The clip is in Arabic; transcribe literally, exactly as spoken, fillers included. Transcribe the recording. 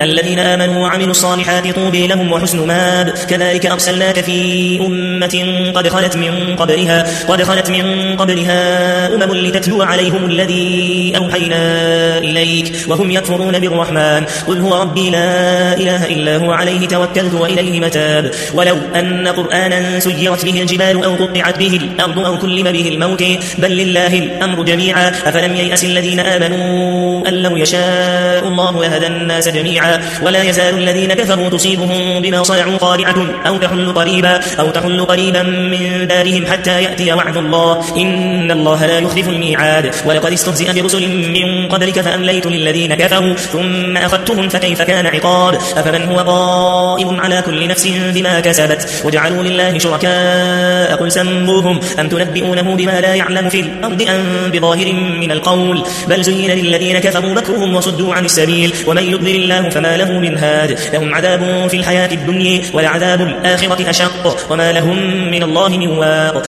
الذين آمنوا وعملوا الصالحات طوبى لهم وحسن مآب كذلك أرسلناك في أمة قد خلت من قبلها قد خلت من قبلها أمم لتتلو عليهم الذي أوحينا إليك وهم يكفرون بالرحمن قل هو ربي لا إله إلا هو عليه توكلت وإليه متاب ولو أن قرآنا سيرت به الجبال أو قطعت به الأرض أو كلم به الموت بل لله الأمر جميعا أفلم ييأس الذين آمنوا أن لو يشاء الله لهدى الناس جميعا ولا يزال الذين كفروا تصيبهم بما صنعوا قارعة أو تحل قريبا أو تحل قريبا من دارهم حتى يأتي وعد الله إن الله لا يخلف الميعاد ولقد استهزئ برسل من قبلك فأمليت للذين كفروا ثم أخذتهم فكيف كان عقاب أفمن هو قائم على كل نفس بما كسبت وجعلوا لله شركاء قل سموهم أم تنبئونه بما لا يعلم في الأرض أم بظاهر من القول بل زين للذين كفروا مكرهم وصدوا عن السبيل ومن يضلل الله فما له من هاد لهم عذاب في الحياة الدنيا ولعذاب الآخرة أشق وما لهم من الله من واق